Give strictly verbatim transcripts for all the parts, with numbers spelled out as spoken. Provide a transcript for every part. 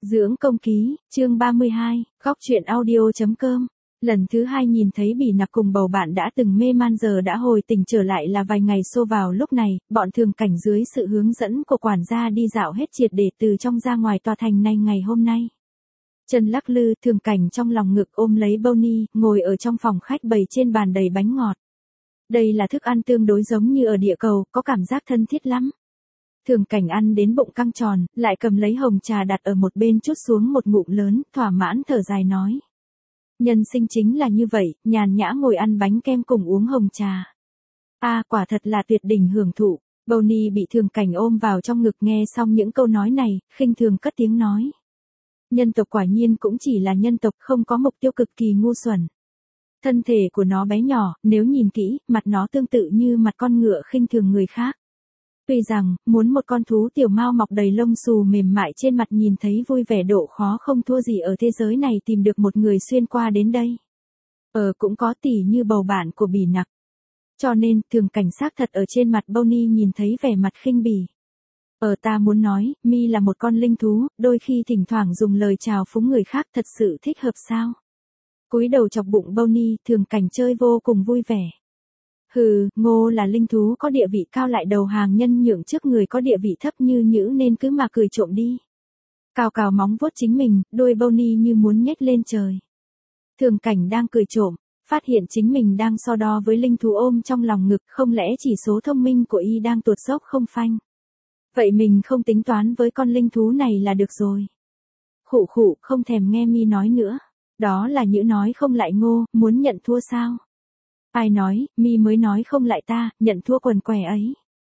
Dưỡng công ký, chương ba mươi hai, góc truyện audio.com. Lần thứ hai nhìn thấy Bỉ Nặc cùng bầu bạn đã từng mê man giờ đã hồi tỉnh trở lại là vài ngày xô vào lúc này, bọn Thường Cảnh dưới sự hướng dẫn của quản gia đi dạo hết triệt để từ trong ra ngoài tòa thành này ngày hôm nay. Chân lắc lư, Thường Cảnh trong lòng ngực ôm lấy Bonnie, ngồi ở trong phòng khách bày trên bàn đầy bánh ngọt. Đây là thức ăn tương đối giống như ở địa cầu, có cảm giác thân thiết lắm. Thường Cảnh ăn đến bụng căng tròn, lại cầm lấy hồng trà đặt ở một bên chút xuống một ngụm lớn, thỏa mãn thở dài nói. Nhân sinh chính là như vậy, nhàn nhã ngồi ăn bánh kem cùng uống hồng trà. A à, quả thật là tuyệt đỉnh hưởng thụ. Bonnie bị Thường Cảnh ôm vào trong ngực nghe xong những câu nói này, khinh thường cất tiếng nói. Nhân tộc quả nhiên cũng chỉ là nhân tộc, không có mục tiêu cực kỳ ngu xuẩn. Thân thể của nó bé nhỏ, nếu nhìn kỹ, mặt nó tương tự như mặt con ngựa khinh thường người khác. Tuy rằng, muốn một con thú tiểu mao mọc đầy lông xù mềm mại trên mặt nhìn thấy vui vẻ độ khó không thua gì ở thế giới này tìm được một người xuyên qua đến đây. Ờ cũng có tỉ như bầu bạn của Bỉ Nặc. Cho nên, Thường Cảnh sát thật ở trên mặt Bonnie nhìn thấy vẻ mặt khinh bỉ. Ờ ta muốn nói, mi là một con linh thú, đôi khi thỉnh thoảng dùng lời chào phúng người khác thật sự thích hợp sao? Cúi đầu chọc bụng Bonnie, Thường Cảnh chơi vô cùng vui vẻ. Hừ, Ngô là linh thú có địa vị cao lại đầu hàng nhân nhượng trước người có địa vị thấp như nhữ nên cứ mà cười trộm đi. Cào cào móng vuốt chính mình, đôi Bonnie như muốn nhếch lên trời. Thường Cảnh đang cười trộm, phát hiện chính mình đang so đo với linh thú ôm trong lòng ngực, không lẽ chỉ số thông minh của y đang tuột dốc không phanh. Vậy mình không tính toán với con linh thú này là được rồi. Khụ khụ, không thèm nghe mi nói nữa. Đó là Nhữ nói không lại Ngô, muốn nhận thua sao? Ai nói, mi mới nói không lại ta, nhận thua quần què ấy.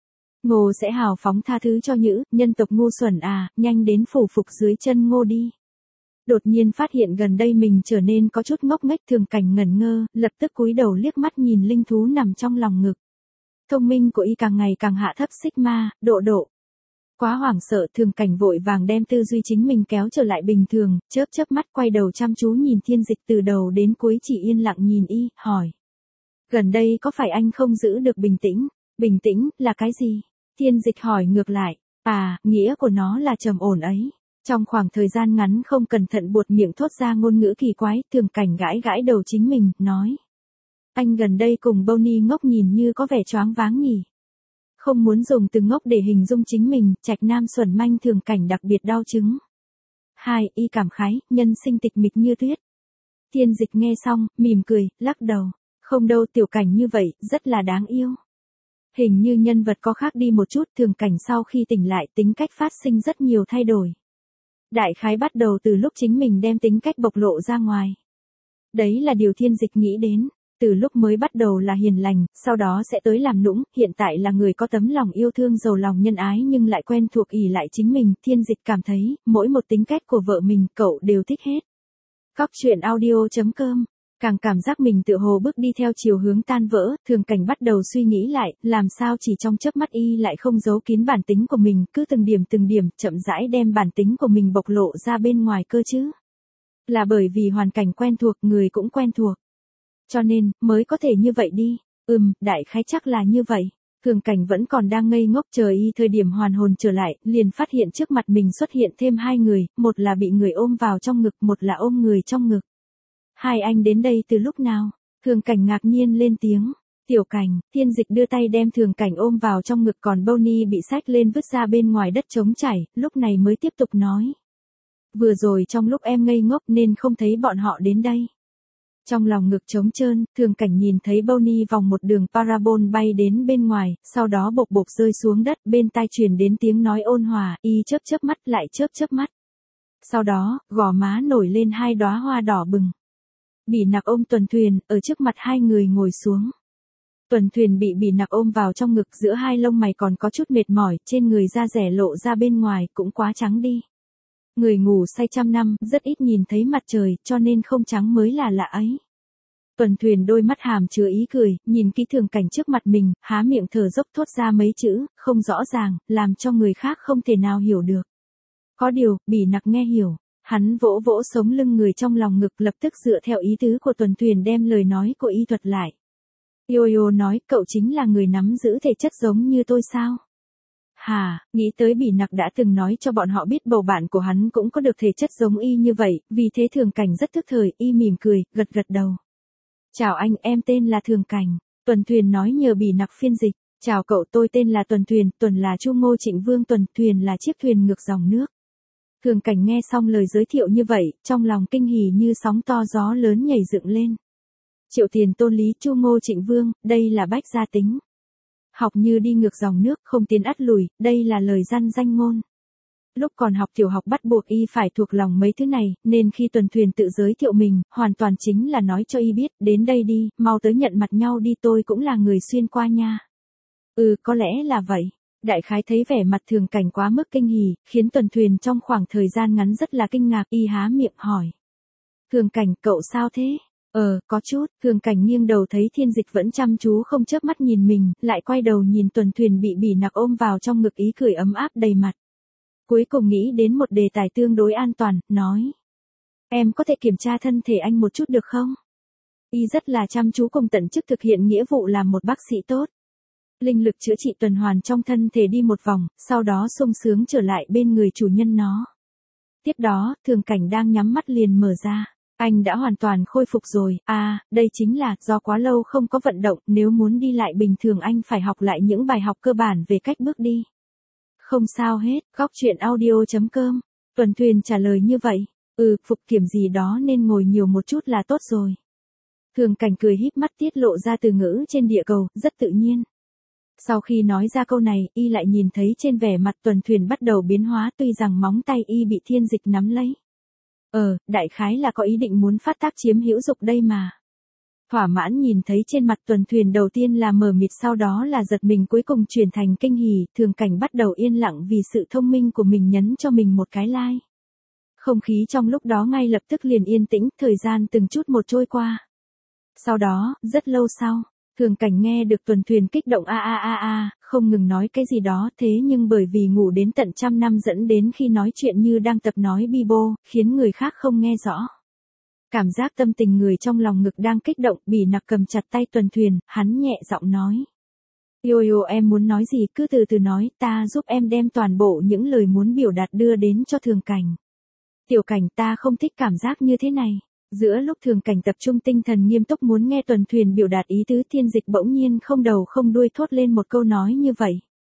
Ngô sẽ hào phóng tha thứ cho Nhữ, nhân tộc ngu xuẩn à, nhanh đến phủ phục dưới chân Ngô đi. Đột nhiên phát hiện gần đây mình trở nên có chút ngốc nghếch. Thường Cảnh ngẩn ngơ, lập tức cúi đầu liếc mắt nhìn linh thú nằm trong lòng ngực. Thông minh của y càng ngày càng hạ thấp sigma, độ độ. Quá hoảng sợ, Thường Cảnh vội vàng đem tư duy chính mình kéo trở lại bình thường, chớp chớp mắt quay đầu chăm chú nhìn Thiên Dịch từ đầu đến cuối chỉ yên lặng nhìn y, hỏi. Gần đây có phải anh không giữ được bình tĩnh? Bình tĩnh, là cái gì? Thiên Dịch hỏi ngược lại. À, nghĩa của nó là trầm ổn ấy. Trong khoảng thời gian ngắn không cẩn thận buột miệng thốt ra ngôn ngữ kỳ quái, Thường Cảnh gãi gãi đầu chính mình, nói. Anh gần đây cùng Bonnie ngốc nhìn như có vẻ choáng váng nhỉ? Không muốn dùng từ ngốc để hình dung chính mình, trạch nam xuẩn manh. Thường Cảnh đặc biệt đau chứng. Hai, y cảm khái, nhân sinh tịch mịch như tuyết. Thiên Dịch nghe xong, mỉm cười, lắc đầu. Không đâu, Tiểu Cảnh như vậy, rất là đáng yêu. Hình như nhân vật có khác đi một chút. Thường Cảnh sau khi tỉnh lại tính cách phát sinh rất nhiều thay đổi. Đại khái bắt đầu từ lúc chính mình đem tính cách bộc lộ ra ngoài. Đấy là điều Thiên Dịch nghĩ đến. Từ lúc mới bắt đầu là hiền lành, sau đó sẽ tới làm nũng, hiện tại là người có tấm lòng yêu thương giàu lòng nhân ái nhưng lại quen thuộc ỷ lại chính mình. Thiên Dịch cảm thấy, mỗi một tính cách của vợ mình, cậu đều thích hết. Góc truyện audio.com. Càng cảm giác mình tựa hồ bước đi theo chiều hướng tan vỡ, Thường Cảnh bắt đầu suy nghĩ lại, làm sao chỉ trong chớp mắt y lại không giấu kín bản tính của mình, cứ từng điểm từng điểm, chậm rãi đem bản tính của mình bộc lộ ra bên ngoài cơ chứ. Là bởi vì hoàn cảnh quen thuộc, người cũng quen thuộc. Cho nên, mới có thể như vậy đi. Ừm, đại khái chắc là như vậy. Thường Cảnh vẫn còn đang ngây ngốc chờ y thời điểm hoàn hồn trở lại, liền phát hiện trước mặt mình xuất hiện thêm hai người, một là bị người ôm vào trong ngực, một là ôm người trong ngực. Hai anh đến đây từ lúc nào? Thường Cảnh ngạc nhiên lên tiếng. Tiểu Cảnh, Thiên Dịch đưa tay đem Thường Cảnh ôm vào trong ngực, còn Bonnie bị xách lên vứt ra bên ngoài đất trống trải, lúc này mới tiếp tục nói. Vừa rồi trong lúc em ngây ngốc nên không thấy bọn họ đến đây. Trong lòng ngực trống trơn, Thường Cảnh nhìn thấy Bonnie vòng một đường parabol bay đến bên ngoài, sau đó bộc bộc rơi xuống đất, bên tai truyền đến tiếng nói ôn hòa, y chớp chớp mắt lại chớp chớp mắt. Sau đó, gò má nổi lên hai đóa hoa đỏ bừng. Bỉ Nặc ôm Tuần Thuyền, ở trước mặt hai người ngồi xuống. Tuần Thuyền bị Bỉ Nặc ôm vào trong ngực, giữa hai lông mày còn có chút mệt mỏi, trên người da rẻ lộ ra bên ngoài, cũng quá trắng đi. Người ngủ say trăm năm, rất ít nhìn thấy mặt trời, cho nên không trắng mới là lạ ấy. Tuần Thuyền đôi mắt hàm chứa ý cười, nhìn kỹ Thường Cảnh trước mặt mình, há miệng thở dốc thốt ra mấy chữ, không rõ ràng, làm cho người khác không thể nào hiểu được. Có điều, Bỉ Nặc nghe hiểu. Hắn vỗ vỗ sống lưng người trong lòng ngực, lập tức dựa theo ý tứ của Tuần Thuyền đem lời nói của y thuật lại. Yo-yo nói, cậu chính là người nắm giữ thể chất giống như tôi sao? Hà, nghĩ tới Bỉ Nặc đã từng nói cho bọn họ biết bầu bạn của hắn cũng có được thể chất giống y như vậy, vì thế Thường Cảnh rất thức thời, y mỉm cười, gật gật đầu. Chào anh, em tên là Thường Cảnh. Tuần Thuyền nói nhờ Bỉ Nặc phiên dịch. Chào cậu, tôi tên là Tuần Thuyền, Tuần là Chu Ngô Trịnh Vương, Tuần Thuyền là chiếc thuyền ngược dòng nước. Thường Cảnh nghe xong lời giới thiệu như vậy, trong lòng kinh hỉ như sóng to gió lớn nhảy dựng lên. Triệu Tiền Tôn Lý, Chu Ngô Trịnh Vương, đây là bách gia tính. Học như đi ngược dòng nước, không tiến ắt lùi, đây là lời răn danh ngôn. Lúc còn học tiểu học bắt buộc y phải thuộc lòng mấy thứ này, nên khi Tuần Thuyền tự giới thiệu mình, hoàn toàn chính là nói cho y biết, đến đây đi, mau tới nhận mặt nhau đi, tôi cũng là người xuyên qua nha. Ừ, có lẽ là vậy. Đại khái thấy vẻ mặt Thường Cảnh quá mức kinh hỉ, khiến Tuần Thuyền trong khoảng thời gian ngắn rất là kinh ngạc, y há miệng hỏi. Thường Cảnh, cậu sao thế? Ờ, có chút. Thường Cảnh nghiêng đầu thấy Thiên Dịch vẫn chăm chú không chớp mắt nhìn mình, lại quay đầu nhìn Tuần Thuyền bị Bỉ Nặc ôm vào trong ngực, ý cười ấm áp đầy mặt. Cuối cùng nghĩ đến một đề tài tương đối an toàn, nói. Em có thể kiểm tra thân thể anh một chút được không? Y rất là chăm chú cùng tận chức thực hiện nghĩa vụ làm một bác sĩ tốt. Linh lực chữa trị tuần hoàn trong thân thể đi một vòng, sau đó sung sướng trở lại bên người chủ nhân nó. Tiếp đó, Thường Cảnh đang nhắm mắt liền mở ra. Anh đã hoàn toàn khôi phục rồi, à, đây chính là do quá lâu không có vận động, nếu muốn đi lại bình thường anh phải học lại những bài học cơ bản về cách bước đi. Không sao hết, góc chuyện audio chấm com. Tuần Thuyền trả lời như vậy, ừ, phục kiểm gì đó nên ngồi nhiều một chút là tốt rồi. Thường Cảnh cười híp mắt tiết lộ ra từ ngữ trên địa cầu, rất tự nhiên. Sau khi nói ra câu này, y lại nhìn thấy trên vẻ mặt Tuần Thuyền bắt đầu biến hóa, tuy rằng móng tay y bị Thiên Dịch nắm lấy. Ờ, đại khái là có ý định muốn phát tác chiếm hữu dục đây mà. Thỏa mãn nhìn thấy trên mặt Tuần Thuyền đầu tiên là mờ mịt, sau đó là giật mình, cuối cùng chuyển thành kinh hỉ. Thường Cảnh bắt đầu yên lặng vì sự thông minh của mình nhấn cho mình một cái like. Không khí trong lúc đó ngay lập tức liền yên tĩnh, thời gian từng chút một trôi qua. Sau đó, rất lâu sau, Thường Cảnh nghe được Tuần Thuyền kích động a a a a, không ngừng nói cái gì đó, thế nhưng bởi vì ngủ đến tận trăm năm dẫn đến khi nói chuyện như đang tập nói bi bô, khiến người khác không nghe rõ. Cảm giác tâm tình người trong lòng ngực đang kích động, Bỉ Nặc cầm chặt tay Tuần Thuyền, hắn nhẹ giọng nói. Yo yo, em muốn nói gì cứ từ từ nói, ta giúp em đem toàn bộ những lời muốn biểu đạt đưa đến cho Thường Cảnh. Tiểu Cảnh, ta không thích cảm giác như thế này. Giữa lúc Thường Cảnh tập trung tinh thần nghiêm túc muốn nghe Tuần Thuyền biểu đạt ý tứ, Thiên Dịch bỗng nhiên không đầu không đuôi thốt lên một câu nói như vậy.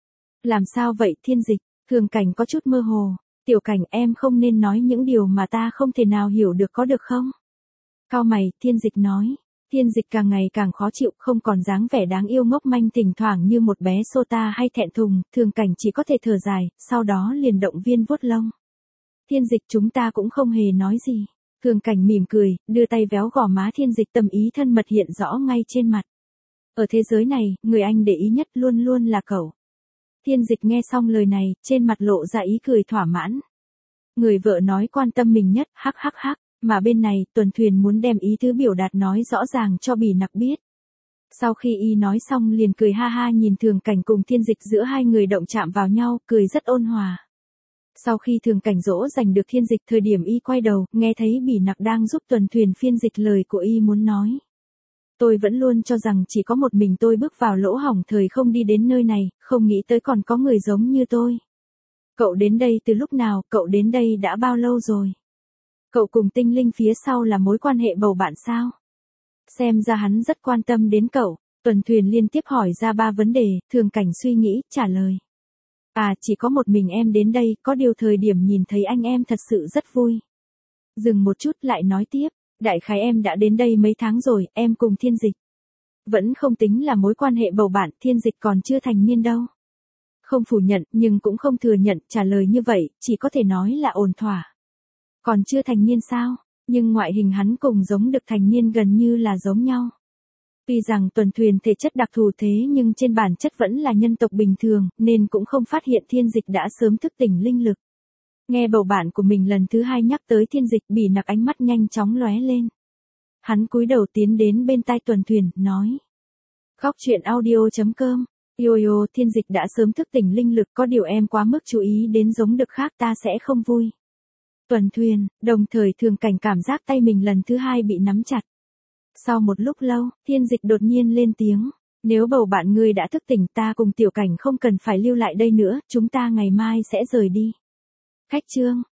Làm sao vậy Thiên Dịch? Thường Cảnh có chút mơ hồ. Tiểu Cảnh, em không nên nói những điều mà ta không thể nào hiểu được có được không? Cau mày, Thiên Dịch nói. Thiên Dịch càng ngày càng khó chịu, không còn dáng vẻ đáng yêu ngốc manh thỉnh thoảng như một bé sota hay thẹn thùng, Thường Cảnh chỉ có thể thở dài, sau đó liền động viên vuốt lông. Thiên Dịch, chúng ta cũng không hề nói gì. Thường Cảnh mỉm cười, đưa tay véo gò má Thiên Dịch, tâm ý thân mật hiện rõ ngay trên mặt. Ở thế giới này, người anh để ý nhất luôn luôn là cậu. Thiên Dịch nghe xong lời này, trên mặt lộ ra ý cười thỏa mãn. Người vợ nói quan tâm mình nhất, hắc hắc hắc, mà bên này, Tuần Thuyền muốn đem ý tứ biểu đạt nói rõ ràng cho Bỉ Nặc biết. Sau khi y nói xong liền cười ha ha nhìn Thường Cảnh cùng Thiên Dịch, giữa hai người động chạm vào nhau, cười rất ôn hòa. Sau khi Thường Cảnh dỗ dành được Thiên Dịch, thời điểm y quay đầu, nghe thấy Bỉ Nặc đang giúp Tuần Thuyền phiên dịch lời của y muốn nói. Tôi vẫn luôn cho rằng chỉ có một mình tôi bước vào lỗ hổng thời không đi đến nơi này, không nghĩ tới còn có người giống như tôi. Cậu đến đây từ lúc nào, cậu đến đây đã bao lâu rồi? Cậu cùng tinh linh phía sau là mối quan hệ bầu bạn sao? Xem ra hắn rất quan tâm đến cậu. Tuần Thuyền liên tiếp hỏi ra ba vấn đề, Thường Cảnh suy nghĩ, trả lời. À, chỉ có một mình em đến đây, có điều thời điểm nhìn thấy anh em thật sự rất vui. Dừng một chút lại nói tiếp, đại khái em đã đến đây mấy tháng rồi, em cùng Thiên Dịch. Vẫn không tính là mối quan hệ bầu bạn, Thiên Dịch còn chưa thành niên đâu. Không phủ nhận, nhưng cũng không thừa nhận, trả lời như vậy, chỉ có thể nói là ổn thỏa. Còn chưa thành niên sao, nhưng ngoại hình hắn cùng giống được thành niên gần như là giống nhau. Tuy rằng Tuần Thuyền thể chất đặc thù thế nhưng trên bản chất vẫn là nhân tộc bình thường, nên cũng không phát hiện Thiên Dịch đã sớm thức tỉnh linh lực. Nghe bầu bạn của mình lần thứ hai nhắc tới Thiên Dịch, Bỉ Nặc ánh mắt nhanh chóng lóe lên. Hắn cúi đầu tiến đến bên tai Tuần Thuyền, nói. Góc chuyện audio chấm com. Yo yo, Thiên Dịch đã sớm thức tỉnh linh lực, có điều em quá mức chú ý đến giống được khác, ta sẽ không vui. Tuần Thuyền, đồng thời Thường Cảnh cảm giác tay mình lần thứ hai bị nắm chặt. Sau một lúc lâu, Thiên Dịch đột nhiên lên tiếng. Nếu bầu bạn ngươi đã thức tỉnh, ta cùng Tiểu Cảnh không cần phải lưu lại đây nữa, chúng ta ngày mai sẽ rời đi. Khách trương,